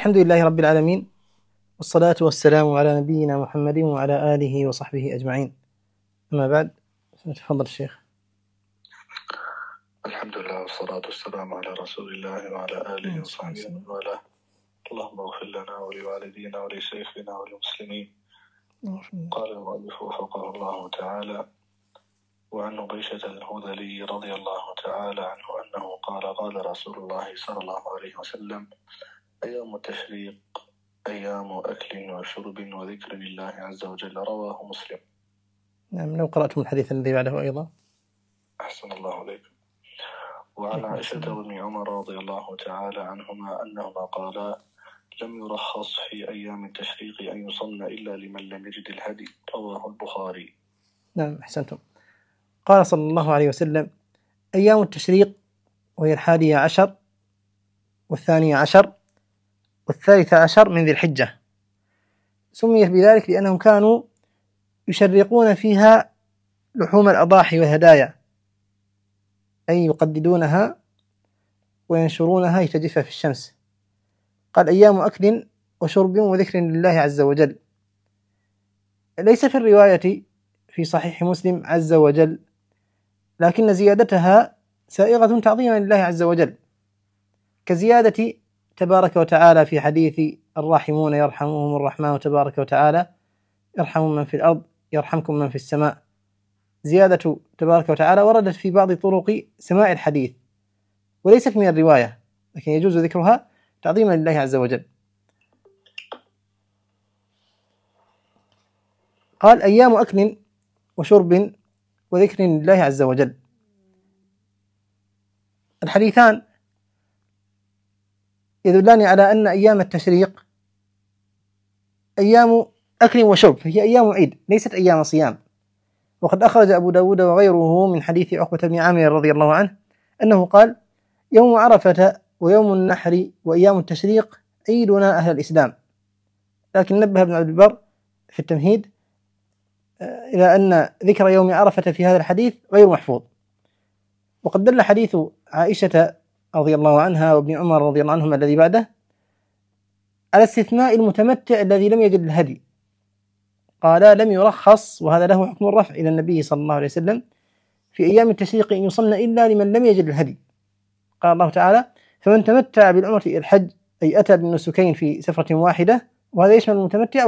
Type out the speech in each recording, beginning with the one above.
الحمد لله رب العالمين، والصلاة والسلام على نبينا محمد وعلى آله وصحبه أجمعين. أما بعد، تفضل الشيخ. الحمد لله والصلاة والسلام على رسول الله وعلى آله وصحبه وعلى. اللهم اغفر لنا ولوالدينا ولشيخنا وللمسلمين. قال المؤلف وفقه الله تعالى: وعن عبيشة الهذلي رضي الله تعالى عنه أنه قال رسول الله صلى الله عليه وسلم: أيام التشريق أيام أكل وشرب وذكر لله عز وجل. رواه مسلم. نعم، لو قرأتم الحديث الذي بعده أيضا. أحسن الله عليكم. وعن عائشة وابن عمر رضي الله تعالى عنهما أنهما قالا: لم يرخص في أيام التشريق أن يصلى إلا لمن لم يجد الهدي. رواه البخاري. نعم، أحسنتم. قال صلى الله عليه وسلم: أيام التشريق، وهي 11 و12 و13 من ذي الحجة، سميت بذلك لأنهم كانوا يشرقون فيها لحوم الأضاحي والهدايا، أي يقددونها وينشرونها لتجف في الشمس. قال: أيام أكل وشرب وذكر لله عز وجل. ليس في الرواية في صحيح مسلم عز وجل، لكن زيادتها سائغة تعظيما لله عز وجل، كزيادة تبارك وتعالى في حديث الراحمون يرحمهم الرحمن تبارك وتعالى يرحم من في الأرض يرحمكم من في السماء. زيادة تبارك وتعالى وردت في بعض طرق سماع الحديث وليست من الرواية، لكن يجوز ذكرها تعظيما لله عز وجل. قال: أيام أكل وشرب وذكر لله عز وجل. الحديثان يدلان على أن أيام التشريق أيام أكل وشرب، فهي أيام عيد ليست أيام صيام. وقد أخرج أبو داود وغيره من حديث عقبة بن عامر رضي الله عنه أنه قال: يوم عرفة ويوم النحر وأيام التشريق عيدنا أهل الإسلام. لكن نبه ابن عبد البر في التمهيد إلى أن ذكر يوم عرفة في هذا الحديث غير محفوظ. وقد دل حديث عائشة رضي الله عنها وابن عمر رضي الله عنهما الذي بعده على استثناء المتمتع الذي لم يجد الهدي. قال: لم يرخص، وهذا له حكم الرفع إلى النبي صلى الله عليه وسلم، في أيام التشريق أن يصلى إلا لمن لم يجد الهدي. قال الله تعالى: فمن تمتع بالعمرة إلى الحج، أي أتى بالنسكين في سفرة واحدة، وهذا يشمل المتمتع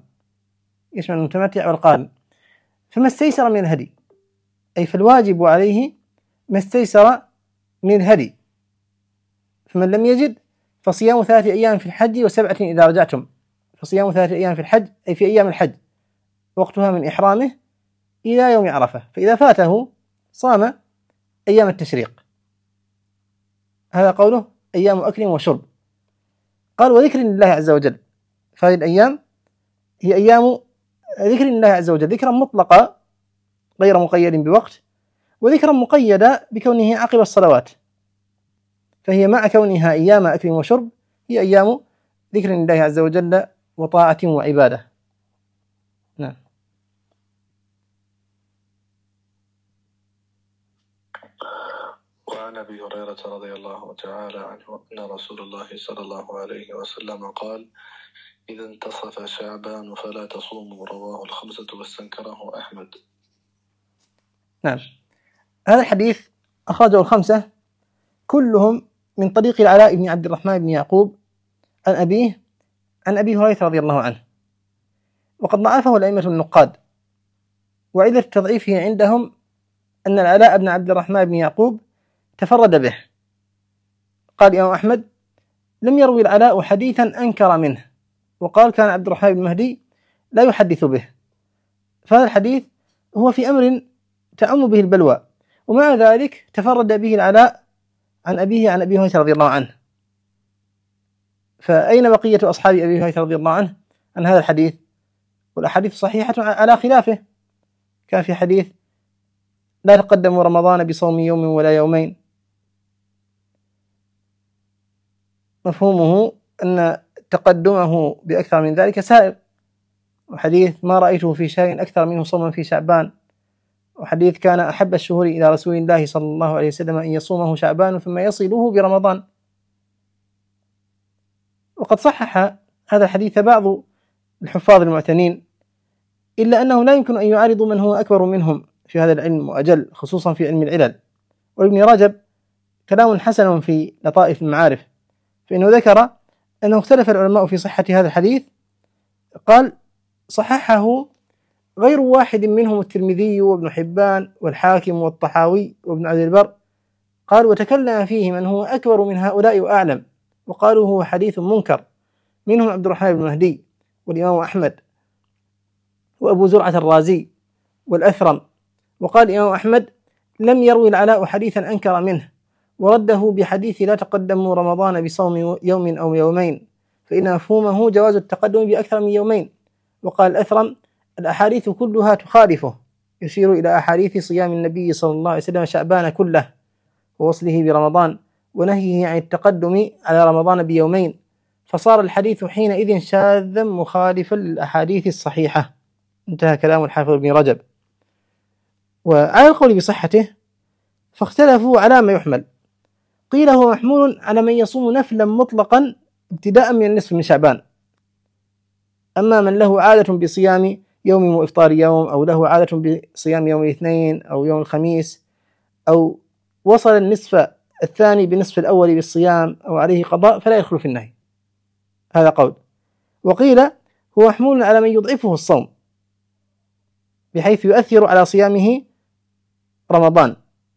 والقارن، فما استيسر من الهدي، أي فالواجب عليه ما استيسر من الهدي. فمن لم يجد فصيام 3 أيام في الحج و7 إذا رجعتم. فصيام 3 أيام في الحج أي في أيام الحج، وقتها من إحرامه إلى يوم عرفة، فإذا فاته صام أيام التشريق. هذا قوله أيام أكل وشرب. قال: وذكر لله عز وجل، فهذه الأيام هي أيام ذكر الله عز وجل، ذكرا مطلقا غير مقيد بوقت، وذكرا مقيدا بكونه عقب الصلوات، فهي مع كونها أيام أكل وشرب هي أيام ذكر الله عز وجل وطاعة وعبادة. نعم. وعن أبي هريرة رضي الله تعالى عنه أن رسول الله صلى الله عليه وسلم قال: إذا انتصف شعبان فلا تصوموا. رواه الخمسة واستنكره أحمد. نعم، هذا الحديث أخرجه الخمسة كلهم من طريق العلاء بن عبد الرحمن بن يعقوب عن أبيه عن أبي هريرة رضي الله عنه، وقد ضعفه الأئمة النقاد، وعلة تضعيفه عندهم أن العلاء بن عبد الرحمن بن يعقوب تفرد به. قال الإمام أحمد: لم يروي العلاء حديثا أنكر منه، وقال: كان عبد الرحمن بن مهدي لا يحدث به. فهذا الحديث هو في أمر تعم به البلوى، ومع ذلك تفرد به العلاء عن أبيه عن أبي هريرة رضي الله عنه. فأين بقية أصحاب أبي هريرة رضي الله عنه عن هذا الحديث؟ والأحاديث صحيحة على خلافه، كان في حديث: لا تقدموا رمضان بصوم يوم ولا يومين، مفهومه أن تقدمه بأكثر من ذلك سائر. وحديث: ما رأيته في شيء أكثر منه صوما في شعبان. وحديث: كان أحب الشهور إلى رسول الله صلى الله عليه وسلم أن يصومه شعبان ثم يصله برمضان. وقد صحح هذا الحديث بعض الحفاظ المعتنين، إلا أنه لا يمكن أن يعارضوا من هو أكبر منهم في هذا العلم وأجل، خصوصا في علم العلل. وابن رجب كلام حسن في لطائف المعارف، فإنه ذكر أنه اختلف العلماء في صحة هذا الحديث، قال صححه غير واحد منهم الترمذي وابن حبان والحاكم والطحاوي وابن عبد البر، قال وتكلم فيه من هو أكبر من هؤلاء وأعلم، وقالوا هو حديث منكر، منهم عبد الرحمن بن مهدي والإمام أحمد وأبو زرعة الرازي والأثرم. وقال الإمام أحمد لم يروي العلاء حديثا أنكر منه، ورده بحديث لا تقدموا رمضان بصوم يوم أو يومين، فإن مفهومه جواز التقدم بأكثر من يومين. وقال الأثرم الأحاديث كلها تخالفه، يشير إلى أحاديث صيام النبي صلى الله عليه وسلم شعبان كله ووصله برمضان ونهيه عن التقدم على رمضان بيومين، فصار الحديث حينئذ شاذا مخالفا للأحاديث الصحيحة. انتهى كلام الحافظ ابن رجب. وعلى القول بصحته فاختلفوا على ما يحمل، قيل هو محمول على من يصوم نفلا مطلقا ابتداء من النصف من شعبان، أما من له عادة بصيام يوم وإفطار يوم، أو له عادة بصيام يوم الاثنين أو يوم الخميس، أو وصل النصف الثاني بالنصف الأول بالصيام أو عليه قضاء، فلا يدخل في النهي. هذا قول. وقيل هو محمول على من يضعفه الصوم بحيث يؤثر على صيامه رمضان،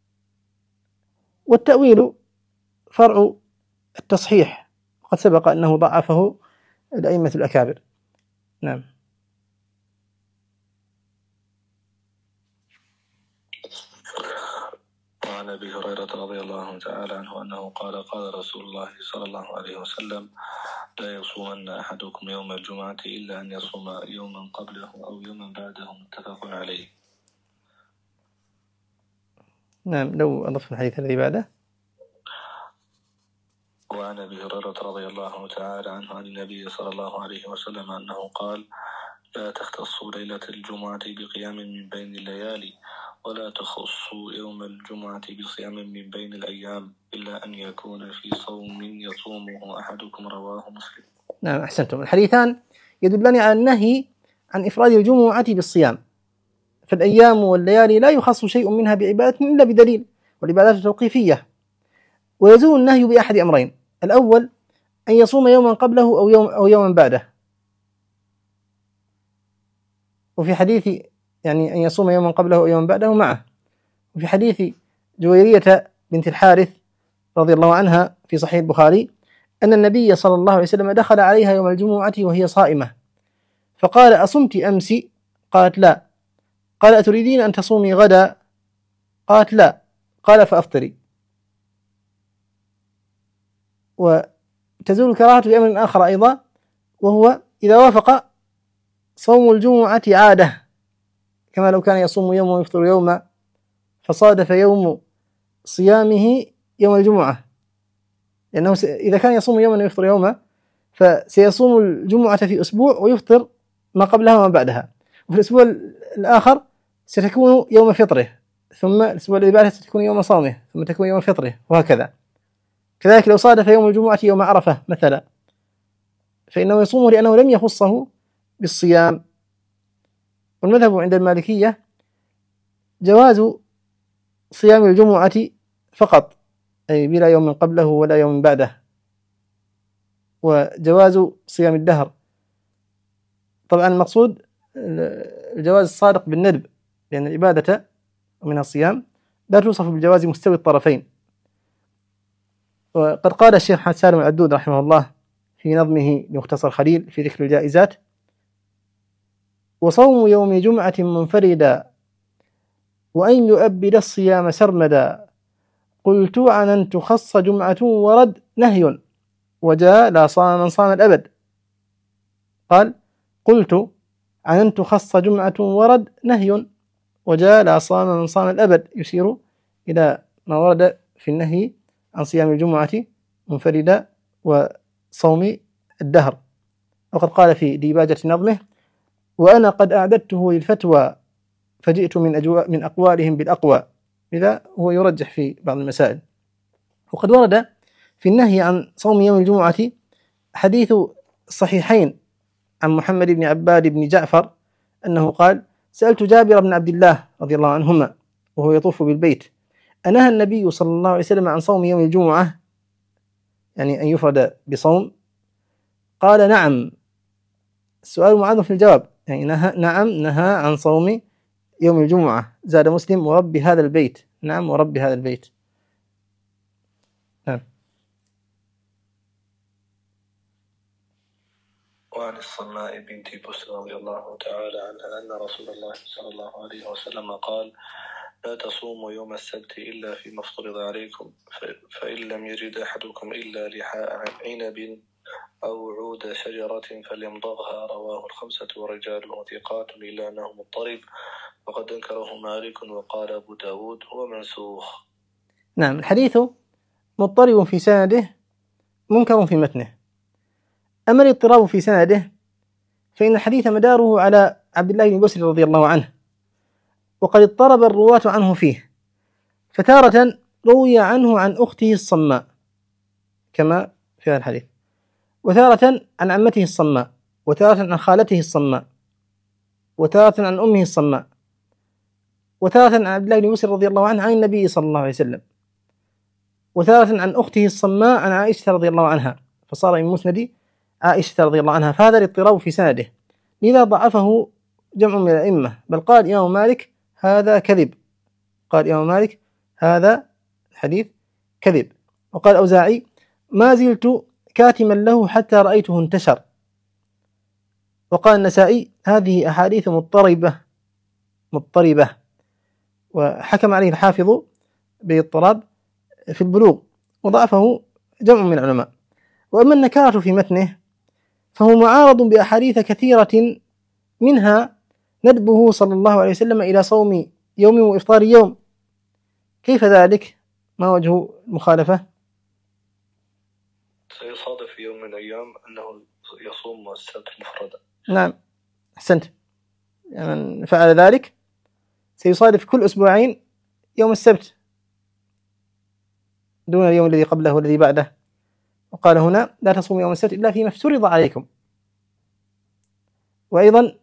والتأويل فرع التصحيح، وقد سبق أنه ضعفه الأئمة الأكابر. نعم. وعن أبي هريرة رضي الله تعالى عنه أنه قال قال رسول الله صلى الله عليه وسلم لا يصومن أحدكم يوم الجمعة إلا أن يصوم يوما قبله أو يوما بعده، متفق عليه. نعم. لو أضفنا الحديث الذي بعده. وعن أبي هريرة رضي الله تعالى عنه عن النبي صلى الله عليه وسلم أنه قال لا تختصوا ليلة الجمعة بقيام من بين الليالي، ولا تخصوا يوم الجمعة بصيام من بين الأيام، إلا أن يكون في صوم يصومه أحدكم، رواه مسلم. نعم أحسنتم. الحديثان يدلان على النهي عن إفراد الجمعة بالصيام، فالأيام والليالي لا يخص شيء منها بعبادة إلا بدليل، والعبادات توقيفية، ويزول النهي بأحد أمرين: الأول أن يصوم يوما قبله أو يوما بعده، وفي حديث يعني أن يصوم يوما قبله أو يوما بعده معه. وفي حديث جويرية بنت الحارث رضي الله عنها في صحيح البخاري أن النبي صلى الله عليه وسلم دخل عليها يوم الجمعة وهي صائمة، فقال أصمت أمس؟ قالت لا. قال أتريدين أن تصومي غدا؟ قالت لا. قال فأفطري. وتزول الكراهة بأمر آخر أيضا، وهو إذا وافق صوم الجمعة عادة، كما لو كان يصوم يوم ويفطر يوما، فصادف يوم صيامه يوم الجمعة، لأنه إذا كان يصوم يوما ويفطر يوما فسيصوم الجمعة في أسبوع ويفطر ما قبلها وما بعدها، وفي الأسبوع الآخر ستكون يوم فطره، ثم الأسبوع الذي بعده ستكون يوم صومه، ثم تكون يوم فطره، وهكذا. كذلك لو صادف يوم الجمعة يوم عرفة مثلا فإنه يصومه لأنه لم يخصه بالصيام. والمذهب عند المالكية جواز صيام الجمعة فقط، أي بلا يوم قبله ولا يوم بعده، وجواز صيام الدهر. طبعا المقصود الجواز الصادق بالندب، لأن العبادة من الصيام لا توصف بالجواز مستوي الطرفين. وقد قال الشيخ حسن سالم العدود رحمه الله في نظمه لمختصر خليل في ذكر الجائزات: وصوم يوم جمعة منفردا، وأن يؤبد الصيام سرمدا، قلت عن أن تخص جمعة ورد نهي، وجاء لا صام من صام الأبد. قال قلت عن أن تخص جمعة ورد نهي، وجاء لا صام من صام الأبد، يشير إلى ما ورد في النهي عن صيام الجمعة منفردا وصوم الدهر. وقد قال في ديباجة نظمه: وأنا قد أعددته للفتوى، فجئت من أقوالهم بالأقوى. إذا هو يرجح في بعض المسائل. وقد ورد في النهي عن صوم يوم الجمعة حديث الصحيحين عن محمد بن عباد بن جعفر أنه قال: سألت جابر بن عبد الله رضي الله عنهما وهو يطوف بالبيت: أنهى النبي صلى الله عليه وسلم عن صوم يوم الجمعة، يعني أن يفرد بصوم؟ قال: نعم. السؤال معاذ في الجواب، يعني نعم نهى عن صوم يوم الجمعة. زاد مسلم: ورب هذا البيت. نعم، ورب هذا البيت. نعم. وعن الصماء بنت بسر رضي الله تعالى عنها أن رسول الله صلى الله عليه وسلم قال: لا تصوموا يوم السبت إلا فيما افترض عليكم، فإن لم يجد أحدكم إلا لحاء عنب أو عود شجرة فليمضغها. رواه الخمسة ورجاله ثقات إلا أنه مضطرب، وقد أنكره مالك وقال أبو داود هو منسوخ. نعم، الحديث مضطرب في سنده منكر في متنه. أما الاضطراب في سنده فإن الحديث مداره على عبد الله بن بسر رضي الله عنه، وقد اضطرب الرواة عنه فيه، فتارة روي عنه عن أخته الصماء كما في هذا الحديث، وتارة عن عمته الصماء، وتارة عن خالته الصماء، وتارة عن أمه الصماء، وتارة عن عبد الله بن بسر رضي الله عنه عن النبي صلى الله عليه وسلم، وتارة عن أخته الصماء عن عائشة رضي الله عنها، فصار من مسند عائشة رضي الله عنها. فهذا الاضطراب في سنده، لذا ضعفه جمع من الأئمة، بل قال إمام مالك هذا كذب، قال إمام مالك هذا الحديث كذب. وقال الأوزاعي: ما زلت كاتما له حتى رأيته انتشر. وقال النسائي: هذه أحاديث مضطربة، وحكم عليه الحافظ باضطراب في البلوغ، وضعفه جمع من العلماء. وأما النكارة في متنه فهو معارض بأحاديث كثيرة، منها ندبه صلى الله عليه وسلم إلى صوم يوم وإفطار يوم. كيف ذلك؟ ما وجه المخالفة؟ سيصادف في يوم من الأيام أنه يصوم السبت مفردا. نعم، أحسنت. من فعل ذلك سيصادف كل أسبوعين يوم السبت دون اليوم الذي قبله والذي بعده. وقال هنا: لا تصوموا يوم السبت إلا فيما افترض عليكم. وأيضا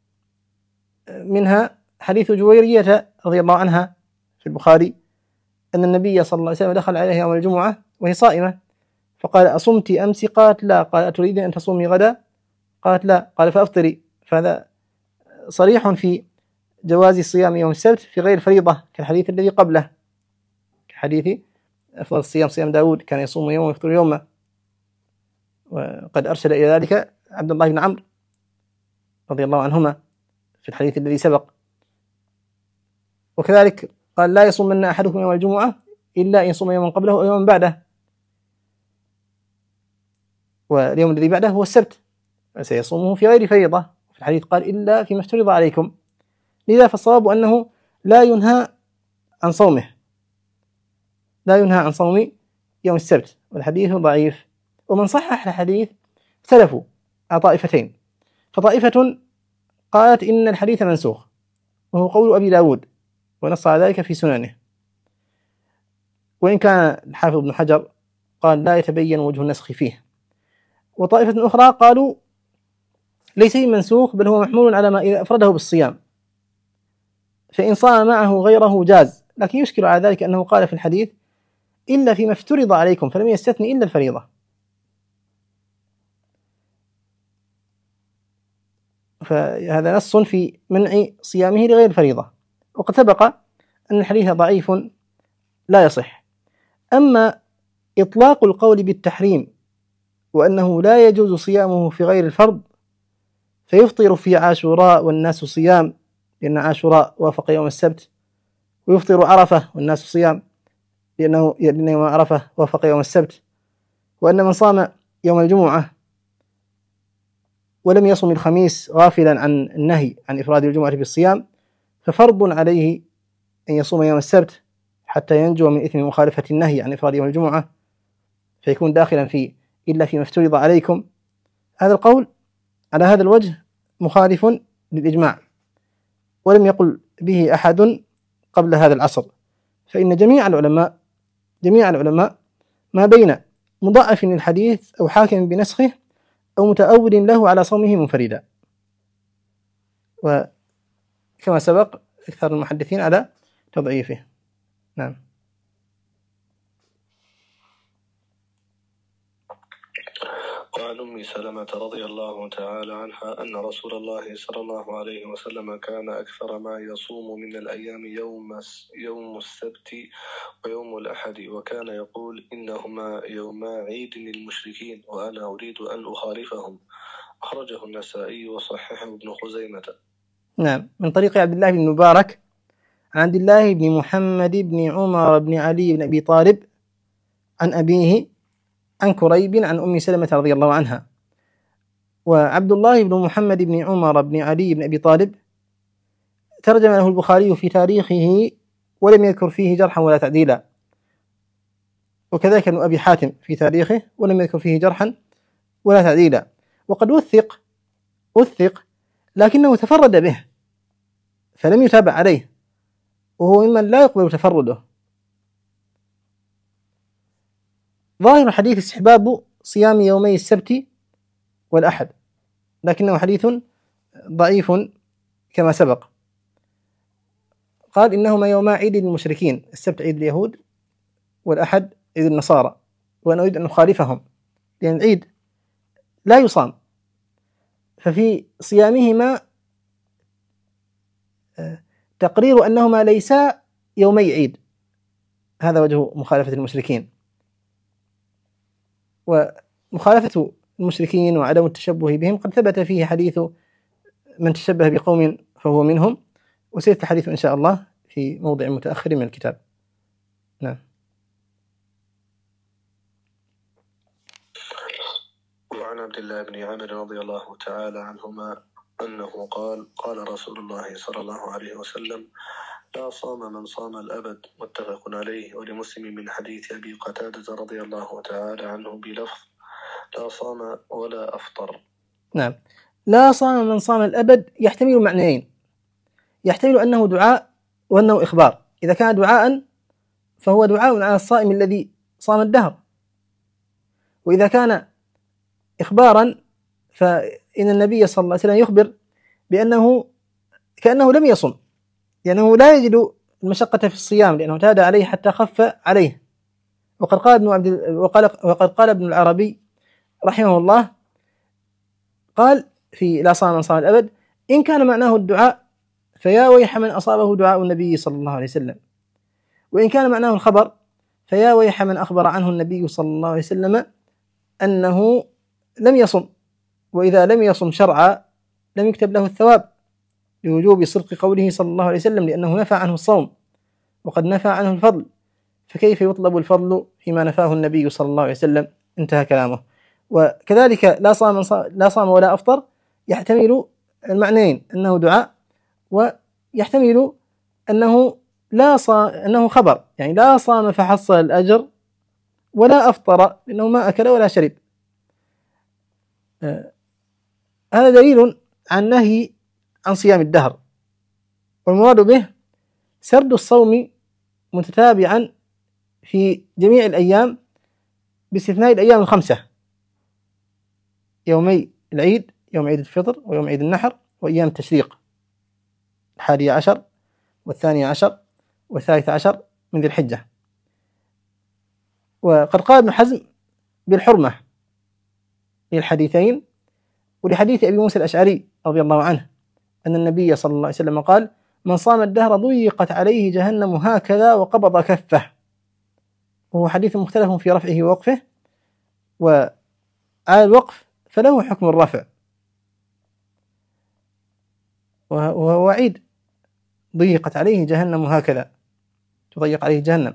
منها حديث جويرية رضي الله عنها في البخاري أن النبي صلى الله عليه وسلم دخل عليها يوم الجمعة وهي صائمة، فقال: أصمت أمس؟ قالت: لا. قال: أتريدين أن تصومي غدا؟ قالت: لا. قال: فأفطري. فهذا صريح في جواز الصيام يوم السبت في غير فريضة، كالحديث الذي قبله، كحديث أفضل الصيام صيام داود كان يصوم يوم ويفطر يوما، وقد أرشد إلى ذلك عبد الله بن عمرو رضي الله عنهما في الحديث الذي سبق. وكذلك قال: لا يصومن أحدكم يوم الجمعة إلا أن يصوم يوما قبله أو يوما بعده، واليوم الذي بعده هو السبت، سيصومه في غير فريضة. في الحديث قال: إلا فيما افترض عليكم. لذا فالصواب أنه لا ينهى عن صومه، لا ينهى عن صوم يوم السبت، والحديث ضعيف. ومن صحح الحديث اختلفوا على طائفتين، فطائفة قالت إن الحديث منسوخ، وهو قول أبي داود، ونص على ذلك في سننه، وإن كان الحافظ ابن حجر قال لا يتبين وجه النسخ فيه. وطائفة أخرى قالوا ليس منسوخ، بل هو محمول على ما إذا أفرده بالصيام، فإن صام معه غيره جاز. لكن يشكل على ذلك أنه قال في الحديث: إلا فيما افترض عليكم، فلم يستثني إلا الفريضة. فهذا نص في منع صيامه لغير الفريضة. وقد سبق أن الحديث ضعيف لا يصح. أما إطلاق القول بالتحريم وأنه لا يجوز صيامه في غير الفرض، فيفطر في عاشوراء والناس صيام، لأن عاشوراء وافق يوم السبت، ويفطر عرفة والناس صيام لأن يوم عرفة وافق يوم السبت، وأن من صام يوم الجمعة ولم يصم الخميس غافلا عن النهي عن إفراد الجمعة بالصيام، ففرض عليه أن يصوم يوم السبت حتى ينجو من إثم مخالفة النهي عن إفراد يوم الجمعة، فيكون داخلا في إلا فيما افترض عليكم. هذا القول على هذا الوجه مخالف للإجماع، ولم يقل به أحد قبل هذا العصر، فإن جميع العلماء ما بين مضاعف للحديث أو حاكم بنسخه أو متأول له على صومه منفردا. وكما سبق أكثر المحدثين على تضعيفه. نعم. وعن أم سلمة رضي الله تعالى عنها أن رسول الله صلى الله عليه وسلم كان أكثر ما يصوم من الأيام يوم السبت ويوم الأحد، وكان يقول إنهما يوما عيد للمشركين وأنا أريد أن أخالفهم. أخرجه النسائي وصححه ابن خزيمة. نعم، من طريق عبد الله بن مبارك عن عبد الله بن محمد بن عمر بن علي بن أبي طالب عن أبيه عن كريب عن أم سلمة رضي الله عنها. وعبد الله بن محمد بن عمر بن علي بن أبي طالب ترجم له البخاري في تاريخه ولم يذكر فيه جرحا ولا تعديلا، وكذلك ابن أبي حاتم في تاريخه ولم يذكر فيه جرحا ولا تعديلا، وقد وثق لكنه تفرد به فلم يتابع عليه، وهو ممن لا يقبل تفرده. ظاهر الحديث استحباب صيام يومي السبت والأحد، لكنه حديث ضعيف كما سبق. قال إنهما يوما عيد للمشركين، السبت عيد اليهود والأحد عيد النصارى، وأنا أريد أن نخالفهم لأن العيد لا يصام، ففي صيامهما تقرير أنهما ليسا يومي عيد، هذا وجه مخالفة المشركين. ومخالفة المشركين وعدم التشبه بهم قد ثبت فيه حديث من تشبه بقوم فهو منهم، وسيأتي الحديث إن شاء الله في موضع متأخر من الكتاب. نعم. وعن عبد الله بن عمرو رضي الله تعالى عنهما أنه قال رسول الله صلى الله عليه وسلم: لا صام من صام الأبد، متفق عليه. ولمسلم من حديث أبي قتادة رضي الله تعالى عنه بلفظ: لا صام ولا أفطر. نعم، لا صام من صام الأبد يحتمل معنيين، يحتمل أنه دعاء وأنه إخبار. إذا كان دعاء فهو دعاء على الصائم الذي صام الدهر، وإذا كان إخبارا فإن النبي صلى الله عليه وسلم يخبر بأنه كأنه لم يصم، لأنه لا يجد المشقة في الصيام لأنه اعتاد عليه حتى خف عليه. وقد قال ابن العربي رحمه الله، قال في لا صام من صام الأبد: إن كان معناه الدعاء فيا ويح من أصابه دعاء النبي صلى الله عليه وسلم، وإن كان معناه الخبر فيا ويح من أخبر عنه النبي صلى الله عليه وسلم أنه لم يصم، وإذا لم يصم شرعا لم يكتب له الثواب لوجوب صدق قوله صلى الله عليه وسلم، لأنه نفى عنه الصوم وقد نفى عنه الفضل، فكيف يطلب الفضل فيما نفاه النبي صلى الله عليه وسلم؟ انتهى كلامه. وكذلك لا صام ولا أفطر يحتمل المعنيين، أنه دعاء، ويحتمل أنه أنه خبر، يعني لا صام فحصل الأجر ولا أفطر لأنه ما أكل ولا شرب. هذا دليل عن نهي عن صيام الدهر، والمراد به سرد الصوم متتابعا في جميع الأيام باستثناء الأيام الخمسة: يومي العيد، يوم عيد الفطر ويوم عيد النحر وأيام التشريق 11 و12 و13 من ذي الحجة. وقد قال ابن حزم بالحرمة للحديثين، ولحديث أبي موسى الأشعري رضي الله عنه أن النبي صلى الله عليه وسلم قال: من صام الدهر ضيقت عليه جهنم هكذا وقبض كفه، وهو حديث مختلف في رفعه ووقفه، وعلى الوقف فله حكم الرفع، وهو وعيد: ضيقت عليه جهنم هكذا، تضيق عليه جهنم.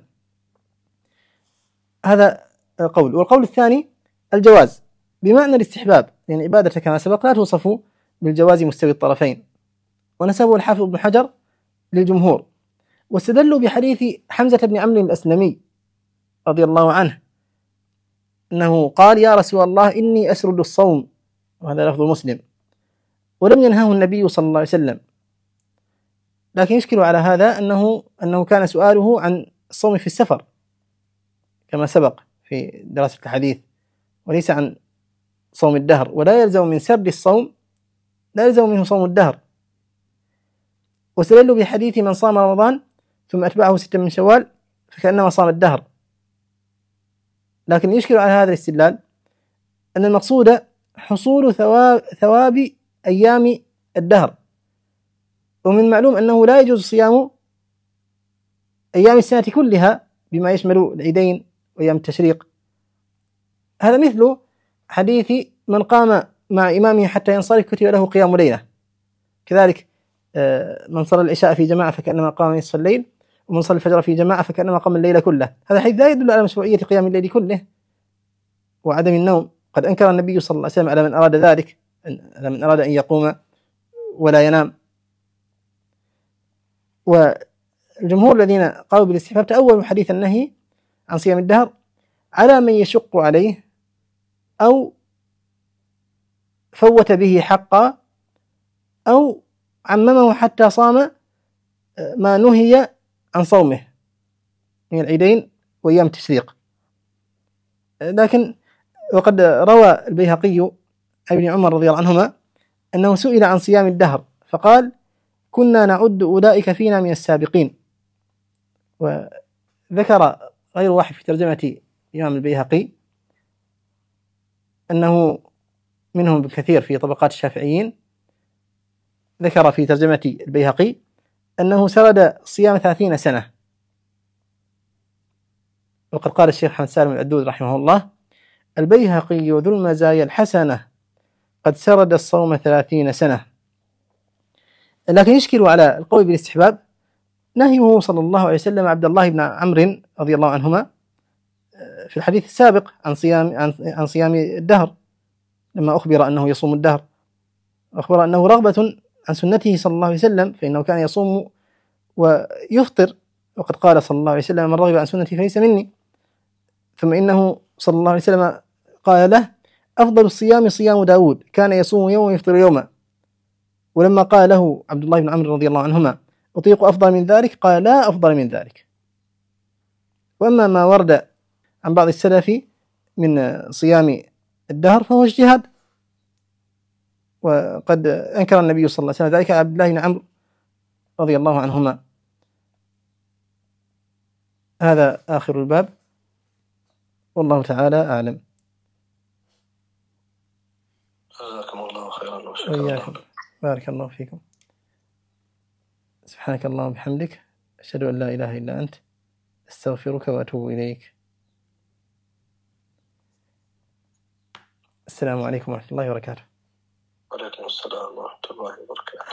هذا قول. والقول الثاني الجواز بمعنى الاستحباب، لأن يعني عبادة كما سبق لا توصف بالجواز مستوي الطرفين، ونسبه الحافظ ابن حجر للجمهور، واستدلوا بحديث حمزة بن عمرو الأسلمي رضي الله عنه أنه قال: يا رسول الله إني أسرد الصوم، وهذا لفظ مسلم، ولم ينهه النبي صلى الله عليه وسلم. لكن يشكل على هذا أنه كان سؤاله عن الصوم في السفر كما سبق في دراسة الحديث، وليس عن صوم الدهر، ولا يلزم من سرد الصوم لا يلزم منه صوم الدهر. واستدلوا بحديث من صام رمضان ثم أتبعه 6 من شوال فكأنما صام الدهر. لكن يشكل على هذا الاستدلال أن المقصود حصول ثواب أيام الدهر، ومن المعلوم أنه لا يجوز صيام أيام السنة كلها بما يشمل العيدين وأيام التشريق. هذا مثل حديث من قام مع إمامه حتى ينصرف كتب له قيام ليلة. كذلك من صلى العشاء في جماعة فكأنما قام نصف الليل، ومن صلى الفجر في جماعة فكأنما قام الليل كله. هذا الحديث لا يدل على مشروعية قيام الليل كله وعدم النوم. قد أنكر النبي صلى الله عليه وسلم على من أراد ذلك، على من أراد أن يقوم ولا ينام. والجمهور الذين قالوا بالاستحباب تأولوا حديث النهي عن صيام الدهر على من يشق عليه أو فوت به حقا أو عممه حتى صام ما نهي عن صومه من العيدين وأيام التشريق. لكن وقد روى البيهقي عن ابن عمر رضي الله عنهما أنه سئل عن صيام الدهر فقال: كنا نعد أولئك فينا من السابقين. وذكر غير واحد في ترجمة الإمام البيهقي أنه منهم بكثير في طبقات الشافعيين، ذكر في ترجمة البيهقي أنه سرد صيام 30 سنة. وقد قال الشيخ حمد سالم العدود رحمه الله: البيهقي ذو المزايا الحسنة قد سرد الصوم 30 سنة. لكن يشكل على القول بالاستحباب نهيه صلى الله عليه وسلم عبد الله بن عمرو رضي الله عنهما في الحديث السابق عن صيام الدهر، لما أخبر أنه يصوم الدهر، أخبر أنه رغبة عن سنته صلى الله عليه وسلم، فإنه كان يصوم ويفطر. وقد قال صلى الله عليه وسلم: من رغب عن سنتي فليس مني. ثم إنه صلى الله عليه وسلم قال له: أفضل الصيام صيام داود كان يصوم يوما ويفطر يوما. ولما قال له عبد الله بن عمرو رضي الله عنهما: أطيق أفضل من ذلك؟ قال: لا أفضل من ذلك. وأما ما ورد عن بعض السلف من صيام الدهر فهو اجتهاد، وقد أنكر النبي صلى الله عليه وسلم ذلك عبد الله بن عمرو رضي الله عنهما. هذا آخر الباب، والله تعالى أعلم. جزاكم الله خيرا وشكرا. بارك الله فيكم. سبحانك اللهم وبحمدك، أشهد أن لا إله إلا أنت، أستغفرك وأتوب إليك. السلام عليكم ورحمة الله وبركاته. وعليكم السلام ورحمة الله وبركاته.